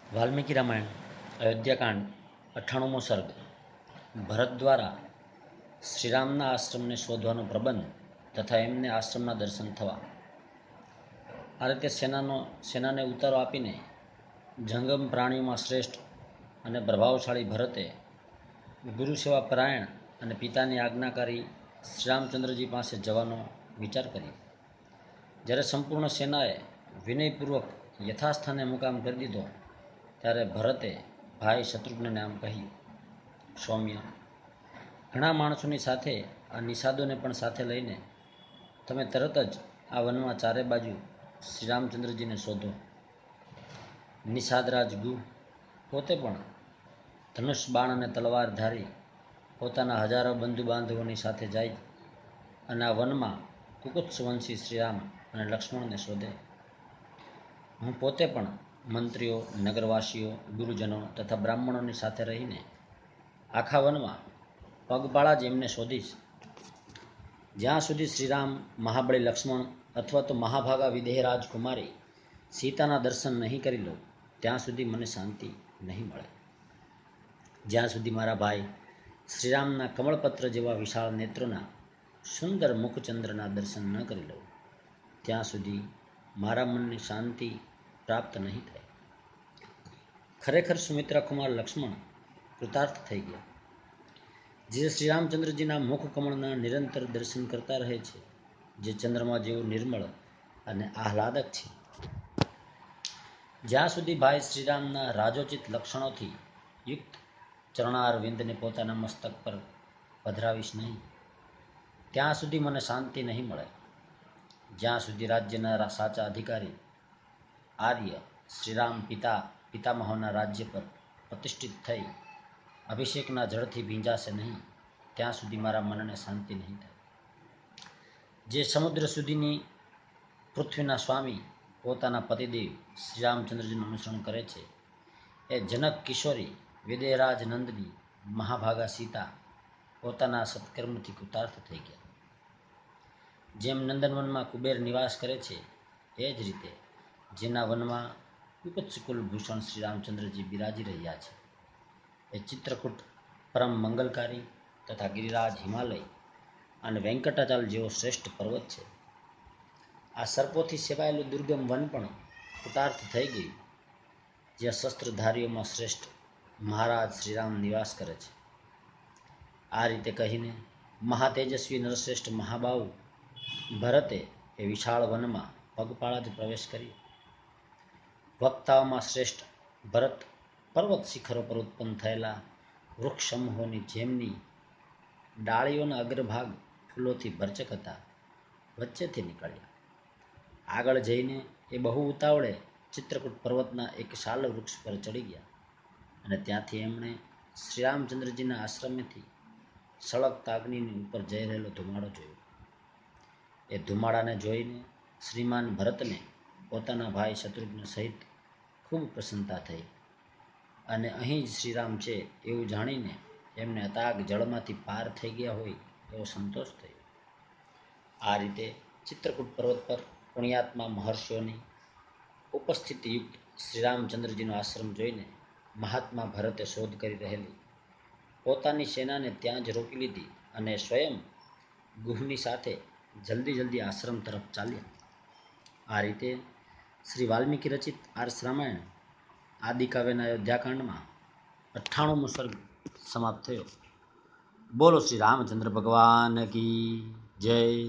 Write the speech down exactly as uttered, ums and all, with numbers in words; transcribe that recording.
વાલ્મીકી રામાયણ અયોધ્યાકાંડ અઠ્ઠાણુંમો સર્ગ. ભરત દ્વારા શ્રીરામના આશ્રમને શોધવાનો પ્રબંધ તથા એમને આશ્રમના દર્શન થવા. આ રીતે સેનાનો સેનાને ઉતારો આપીને જંગમ પ્રાણીઓમાં શ્રેષ્ઠ અને પ્રભાવશાળી ભરતે ગુરુ સેવા પરાયણ અને પિતાની આજ્ઞાકારી શ્રીરામચંદ્રજી પાસે જવાનો વિચાર કર્યો. જ્યારે સંપૂર્ણ સેનાએ વિનયપૂર્વક યથાસ્થાને મુકામ કરી દીધો ત્યારે ભરતે ભાઈ શત્રુઘ્નને આમ કહ્યું, સૌમ્ય, ઘણા માણસોની સાથે આ નિષાદોને પણ સાથે લઈને તમે તરત જ આ વનમાં ચારે બાજુ શ્રીરામચંદ્રજીને શોધો. નિષાદરાજ ગુહ પોતે પણ ધનુષ બાણ અને તલવાર ધારી પોતાના હજારો બંધુ બાંધવોની સાથે જાય અને આ વનમાં કુકુત્સવંશી શ્રીરામ અને લક્ષ્મણને શોધે. હું પોતે પણ મંત્રીઓ, નગરવાસીઓ, ગુરુજનો તથા બ્રાહ્મણોની સાથે રહીને આખા વનમાં પગપાળા જ એમને શોધીશ. જ્યાં સુધી શ્રીરામ, મહાબળી લક્ષ્મણ અથવા તો મહાભાગા વિદેહ રાજકુમારી સીતાના દર્શન નહીં કરી લઉં ત્યાં સુધી મને શાંતિ નહીં મળે. જ્યાં સુધી મારા ભાઈ શ્રીરામના કમળપત્ર જેવા વિશાળ નેત્રોના સુંદર મુખચંદ્રના દર્શન ન કરી લઉં ત્યાં સુધી મારા મનને શાંતિ પ્રાપ્ત નહીં થાય. ખરેખર સુમિત્રા કુમાર લક્ષ્મણ કૃતાર્થ થઈ ગયા, જે શ્રીરામચંદ્રજીના મુખ કમળના નિરંતર દર્શન કરતા રહે છે, જે ચંદ્રમા જેવું નિર્મળ અને આહલાદક છે. જ્યાં સુધી ભાઈ શ્રીરામના રાજોચિત લક્ષણોથી યુક્ત ચરણાર વિંદને પોતાના મસ્તક પર પધરાવીશ નહીં ત્યાં સુધી મને શાંતિ નહીં મળે. જ્યાં સુધી રાજ્યના સાચા અધિકારી આર્ય શ્રીરામ પિતા પિતામહોના રાજ્ય પર પ્રતિષ્ઠિત થઈ અભિષેકના જળથી ભીંજાશે નહીં ત્યાં સુધી મારા મનને શાંતિ નહીં થાય. જે સમુદ્ર સુધીની પૃથ્વીના સ્વામી પોતાના પતિદેવ શ્રીરામચંદ્રજીનું અનુસરણ કરે છે, એ જનક કિશોરી વિદેહરાજ નંદની મહાભાગા સીતા પોતાના સત્કર્મથી કૃતાર્થ થઈ ગયા. જેમ નંદનવનમાં કુબેર નિવાસ કરે છે એ જ રીતે જેના વનમાં કુકુત્સકુલ ભૂષણ શ્રીરામચંદ્રજી બિરાજી રહ્યા છે, એ ચિત્રકૂટ પરમ મંગલકારી તથા ગિરિરાજ હિમાલય અને વેંકટાચાલ જેવો શ્રેષ્ઠ પર્વત છે. આ સર્પોથી સેવાયેલું દુર્ગમ વન પણ કૃતાર્થ થઈ ગયું, જ્યાં શસ્ત્રધારીઓમાં શ્રેષ્ઠ મહારાજ શ્રીરામ નિવાસ કરે છે. આ રીતે કહીને મહાતેજસ્વી નરશ્રેષ્ઠ મહાબાહુ ભરતે એ વિશાળ વનમાં પગપાળા જ પ્રવેશ કર્યો. વક્તાઓમાં શ્રેષ્ઠ ભરત પર્વત શિખરો પર ઉત્પન્ન થયેલા વૃક્ષસમૂહોની જેમની ડાળીઓના અગ્રભાગ ફૂલોથી ભરચક હતા વચ્ચેથી નીકળ્યા. આગળ જઈને એ બહુ ઉતાવળે ચિત્રકૂટ પર્વતના એક શાલ વૃક્ષ પર ચડી ગયા અને ત્યાંથી એમણે શ્રીરામચંદ્રજીના આશ્રમેથી સળગતા અગ્નિની ઉપર જઈ રહેલો ધુમાડો જોયો. એ ધુમાડાને જોઈને શ્રીમાન ભરતને પોતાના ભાઈ શત્રુઘ્ન સહિત ખૂબ પ્રસન્નતા થઈ અને અહીં જ શ્રીરામ છે એવું જાણીને એમને અતાગ જળમાંથી પાર થઈ ગયા હોય એવો સંતોષ થયો. આ રીતે ચિત્રકૂટ પર્વત પર પુણ્યાત્મા મહર્ષિઓની ઉપસ્થિતિયુક્ત શ્રીરામચંદ્રજીનો આશ્રમ જોઈને મહાત્મા ભરતે શોધ કરી રહેલી પોતાની સેનાને ત્યાં જ રોકી લીધી અને સ્વયં ગુહની સાથે જલ્દી જલ્દી આશ્રમ તરફ ચાલ્યા. આ રીતે શ્રી વાલ્મીકી રચિત આર્ષ રામાયણ આદિકાવ્યના અયોધ્યાકાંડમાં અઠ્ઠાણુંમો સર્ગ સમાપ્ત થયો. બોલો શ્રી રામચંદ્ર ભગવાન કી જય.